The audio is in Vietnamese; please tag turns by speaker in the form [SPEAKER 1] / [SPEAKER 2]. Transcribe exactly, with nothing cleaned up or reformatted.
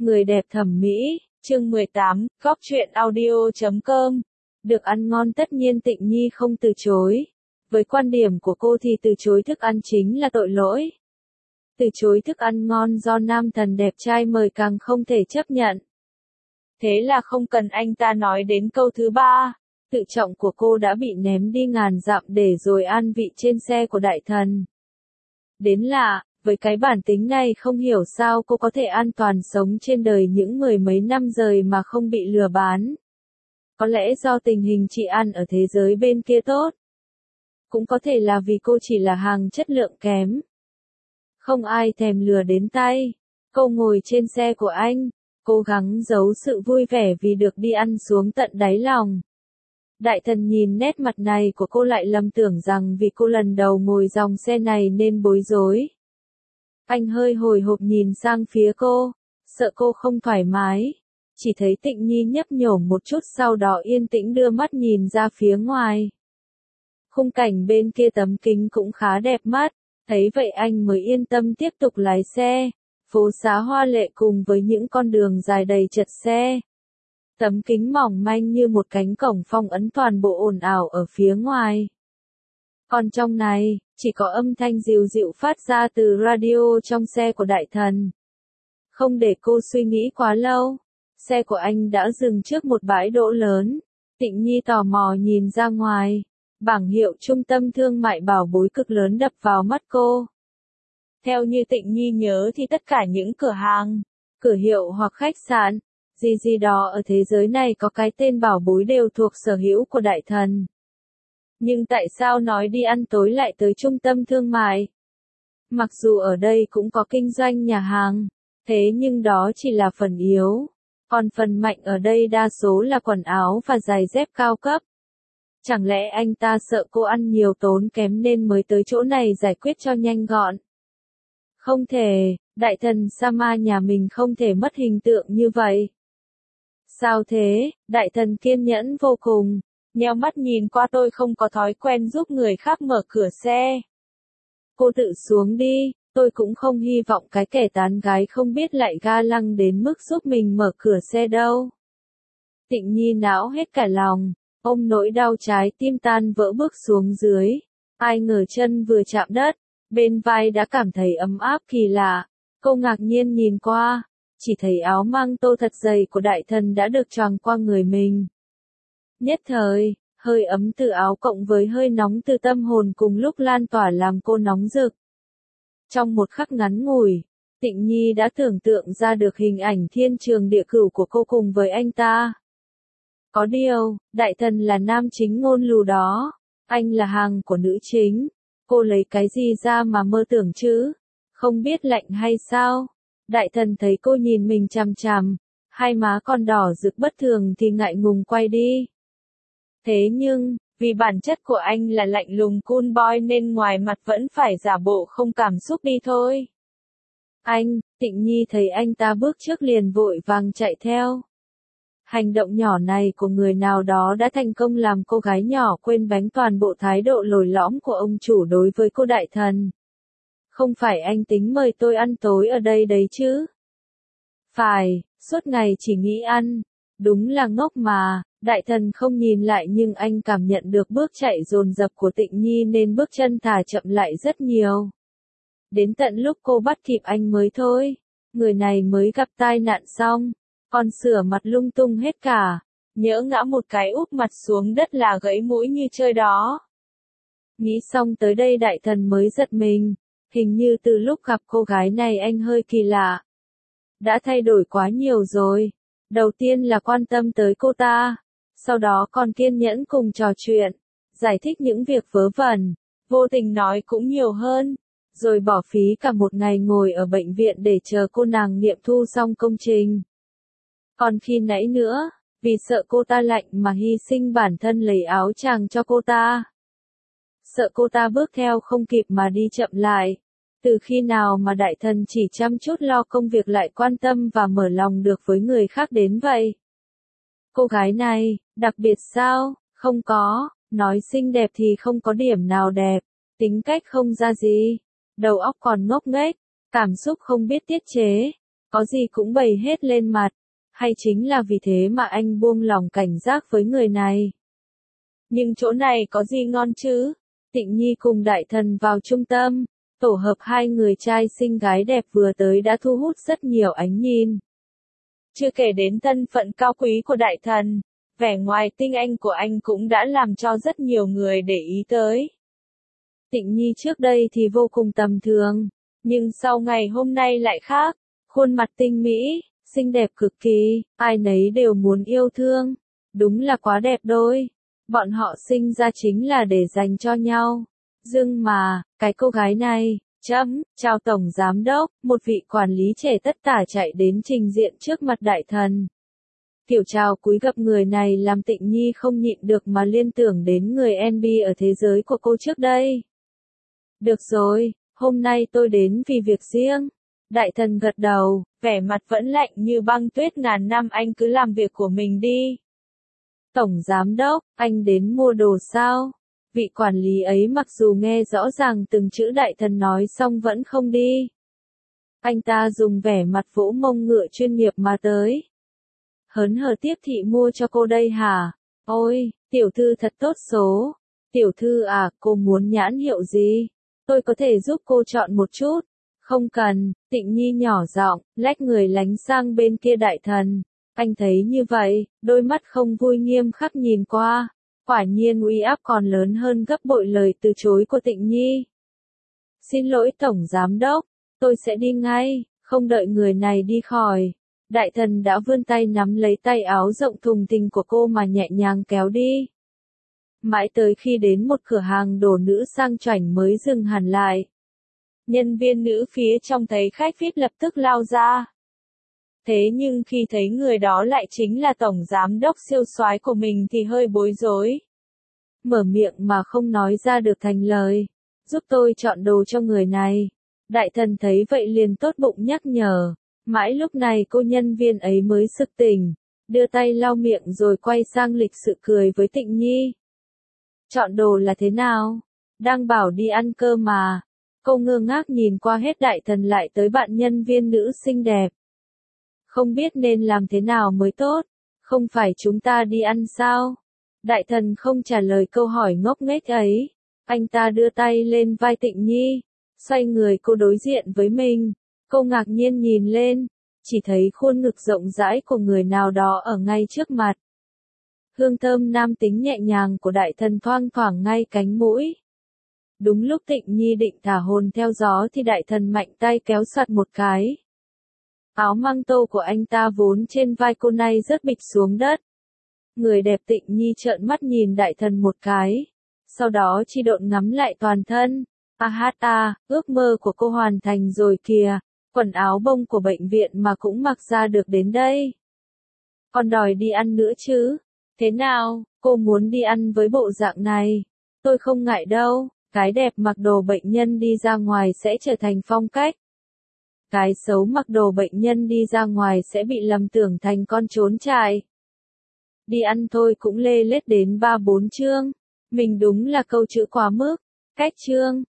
[SPEAKER 1] Người đẹp thẩm mỹ, chương mười tám, góc truyện audio chấm com. Được ăn ngon tất nhiên Tịnh Nhi không từ chối. Với quan điểm của cô thì từ chối thức ăn chính là tội lỗi. Từ chối thức ăn ngon do nam thần đẹp trai mời càng không thể chấp nhận. Thế là không cần anh ta nói đến câu thứ ba. Tự trọng của cô đã bị ném đi ngàn dặm để rồi an vị trên xe của đại thần. Đến lạ, với cái bản tính này không hiểu sao cô có thể an toàn sống trên đời những mười mấy năm rồi mà không bị lừa bán. Có lẽ do tình hình chị ăn ở thế giới bên kia tốt. Cũng có thể là vì cô chỉ là hàng chất lượng kém. Không ai thèm lừa đến tay. Cô ngồi trên xe của anh, cố gắng giấu sự vui vẻ vì được đi ăn xuống tận đáy lòng. Đại thần nhìn nét mặt này của cô lại lầm tưởng rằng vì cô lần đầu ngồi dòng xe này nên bối rối. Anh hơi hồi hộp nhìn sang phía cô, sợ cô không thoải mái. Chỉ thấy Tịnh Nhi nhấp nhổ một chút sau đó yên tĩnh đưa mắt nhìn ra phía ngoài. Khung cảnh bên kia tấm kính cũng khá đẹp mắt, thấy vậy anh mới yên tâm tiếp tục lái xe. Phố xá hoa lệ cùng với những con đường dài đầy chật xe. Tấm kính mỏng manh như một cánh cổng phong ấn toàn bộ ồn ào ở phía ngoài. Còn trong này, chỉ có âm thanh dịu dịu phát ra từ radio trong xe của đại thần. Không để cô suy nghĩ quá lâu, xe của anh đã dừng trước một bãi đỗ lớn. Tịnh Nhi tò mò nhìn ra ngoài, bảng hiệu trung tâm thương mại bảo bối cực lớn đập vào mắt cô. Theo như Tịnh Nhi nhớ thì tất cả những cửa hàng, cửa hiệu hoặc khách sạn, gì gì đó ở thế giới này có cái tên bảo bối đều thuộc sở hữu của đại thần. Nhưng tại sao nói đi ăn tối lại tới trung tâm thương mại? Mặc dù ở đây cũng có kinh doanh nhà hàng, thế nhưng đó chỉ là phần yếu. Còn phần mạnh ở đây đa số là quần áo và giày dép cao cấp. Chẳng lẽ anh ta sợ cô ăn nhiều tốn kém nên mới tới chỗ này giải quyết cho nhanh gọn? Không thể, đại thần Sama nhà mình không thể mất hình tượng như vậy. Sao thế? Đại thần kiên nhẫn vô cùng. Nheo mắt nhìn qua tôi không có thói quen giúp người khác mở cửa xe. Cô tự xuống đi, tôi cũng không hy vọng cái kẻ tán gái không biết lại ga lăng đến mức giúp mình mở cửa xe đâu. Tịnh Nhi não hết cả lòng, ôm nỗi đau trái tim tan vỡ bước xuống dưới. Ai ngờ chân vừa chạm đất, bên vai đã cảm thấy ấm áp kỳ lạ. Cô ngạc nhiên nhìn qua, chỉ thấy áo măng tô thật dày của đại thần đã được choàng qua người mình. Nhất thời, hơi ấm từ áo cộng với hơi nóng từ tâm hồn cùng lúc lan tỏa làm cô nóng rực. Trong một khắc ngắn ngủi, Tịnh Nhi đã tưởng tượng ra được hình ảnh thiên trường địa cửu của cô cùng với anh ta. Có điều, đại thần là nam chính ngôn lù đó, anh là hàng của nữ chính. Cô lấy cái gì ra mà mơ tưởng chứ? Không biết lạnh hay sao? Đại thần thấy cô nhìn mình chằm chằm, hai má còn đỏ rực bất thường thì ngại ngùng quay đi. Thế nhưng, vì bản chất của anh là lạnh lùng cool boy nên ngoài mặt vẫn phải giả bộ không cảm xúc đi thôi. Anh, Tịnh Nhi thấy anh ta bước trước liền vội vàng chạy theo. Hành động nhỏ này của người nào đó đã thành công làm cô gái nhỏ quên bánh toàn bộ thái độ lồi lõm của ông chủ đối với cô đại thần. Không phải anh tính mời tôi ăn tối ở đây đấy chứ? Phải, suốt ngày chỉ nghĩ ăn. Đúng là ngốc mà, đại thần không nhìn lại nhưng anh cảm nhận được bước chạy dồn dập của Tịnh Nhi nên bước chân thả chậm lại rất nhiều. Đến tận lúc cô bắt kịp anh mới thôi, người này mới gặp tai nạn xong, còn sửa mặt lung tung hết cả, nhỡ ngã một cái úp mặt xuống đất là gãy mũi như chơi đó. Nghĩ xong tới đây đại thần mới giật mình, hình như từ lúc gặp cô gái này anh hơi kỳ lạ. Đã thay đổi quá nhiều rồi. Đầu tiên là quan tâm tới cô ta, sau đó còn kiên nhẫn cùng trò chuyện, giải thích những việc vớ vẩn, vô tình nói cũng nhiều hơn, rồi bỏ phí cả một ngày ngồi ở bệnh viện để chờ cô nàng nghiệm thu xong công trình. Còn khi nãy nữa, vì sợ cô ta lạnh mà hy sinh bản thân lấy áo choàng cho cô ta. Sợ cô ta bước theo không kịp mà đi chậm lại. Từ khi nào mà đại thần chỉ chăm chút lo công việc lại quan tâm và mở lòng được với người khác đến vậy? Cô gái này, đặc biệt sao? Không có, nói xinh đẹp thì không có điểm nào đẹp, tính cách không ra gì, đầu óc còn ngốc nghếch, cảm xúc không biết tiết chế, Có gì cũng bày hết lên mặt. Hay chính là vì thế mà anh buông lòng cảnh giác với người này? Nhưng chỗ này có gì ngon chứ? Tịnh Nhi cùng đại thần vào trung tâm. Tổ hợp hai người trai xinh gái đẹp vừa tới đã thu hút rất nhiều ánh nhìn. Chưa kể đến thân phận cao quý của đại thần, vẻ ngoài tinh anh của anh cũng đã làm cho rất nhiều người để ý tới. Tịnh Nhi trước đây thì vô cùng tầm thường, nhưng sau ngày hôm nay lại khác, khuôn mặt tinh mỹ, xinh đẹp cực kỳ, ai nấy đều muốn yêu thương, đúng là quá đẹp đôi. Bọn họ sinh ra chính là để dành cho nhau. Nhưng mà, cái cô gái này, chấm, chào tổng giám đốc, một vị quản lý trẻ tất tả chạy đến trình diện trước mặt đại thần. Kiểu chào cúi gặp người này làm Tịnh Nhi không nhịn được mà liên tưởng đến người em bê ở thế giới của cô trước đây. Được rồi, hôm nay tôi đến vì việc riêng. Đại thần gật đầu, vẻ mặt vẫn lạnh như băng tuyết ngàn năm, anh cứ làm việc của mình đi. Tổng giám đốc, anh đến mua đồ sao? Vị quản lý ấy mặc dù nghe rõ ràng từng chữ đại thần nói xong vẫn không đi. Anh ta dùng vẻ mặt vỗ mông ngựa chuyên nghiệp mà tới. Hớn hở tiếp thị mua cho cô đây hả? Ôi, tiểu thư thật tốt số. Tiểu thư à, cô muốn nhãn hiệu gì? Tôi có thể giúp cô chọn một chút. Không cần, Tịnh Nhi nhỏ giọng, lách người lánh sang bên kia đại thần. Anh thấy như vậy, đôi mắt không vui nghiêm khắc nhìn qua. Quả nhiên uy áp còn lớn hơn gấp bội lời từ chối của Tịnh Nhi. Xin lỗi tổng giám đốc, tôi sẽ đi ngay, không đợi người này đi khỏi. Đại thần đã vươn tay nắm lấy tay áo rộng thùng thình của cô mà nhẹ nhàng kéo đi. Mãi tới khi đến một cửa hàng đồ nữ sang chảnh mới dừng hẳn lại. Nhân viên nữ phía trong thấy khách vi ai pi lập tức lao ra. Thế nhưng khi thấy người đó lại chính là tổng giám đốc siêu soái của mình thì hơi bối rối. Mở miệng mà không nói ra được thành lời. Giúp tôi chọn đồ cho người này. Đại thần thấy vậy liền tốt bụng nhắc nhở. Mãi lúc này cô nhân viên ấy mới sực tỉnh. Đưa tay lau miệng rồi quay sang lịch sự cười với Tịnh Nhi. Chọn đồ là thế nào? Đang bảo đi ăn cơm mà. Cô ngơ ngác nhìn qua hết đại thần lại tới bạn nhân viên nữ xinh đẹp. Không biết nên làm thế nào mới tốt, không phải chúng ta đi ăn sao? Đại thần không trả lời câu hỏi ngốc nghếch ấy. Anh ta đưa tay lên vai Tịnh Nhi, xoay người cô đối diện với mình. Cô ngạc nhiên nhìn lên, chỉ thấy khuôn ngực rộng rãi của người nào đó ở ngay trước mặt. Hương thơm nam tính nhẹ nhàng của đại thần thoang thoảng ngay cánh mũi. Đúng lúc Tịnh Nhi định thả hồn theo gió thì đại thần mạnh tay kéo soạt một cái. Áo măng tô của anh ta vốn trên vai cô này rớt bịch xuống đất. Người đẹp Tịnh Nhi trợn mắt nhìn đại thần một cái. Sau đó chi độn ngắm lại toàn thân. A hát a, ước mơ của cô hoàn thành rồi kìa. Quần áo bông của bệnh viện mà cũng mặc ra được đến đây. Còn đòi đi ăn nữa chứ? Thế nào, cô muốn đi ăn với bộ dạng này? Tôi không ngại đâu, cái đẹp mặc đồ bệnh nhân đi ra ngoài sẽ trở thành phong cách. Cái xấu mặc đồ bệnh nhân đi ra ngoài sẽ bị lầm tưởng thành con trốn trại. Đi ăn thôi cũng lê lết đến ba bốn chương. Mình đúng là câu chữ quá mức. Cách chương.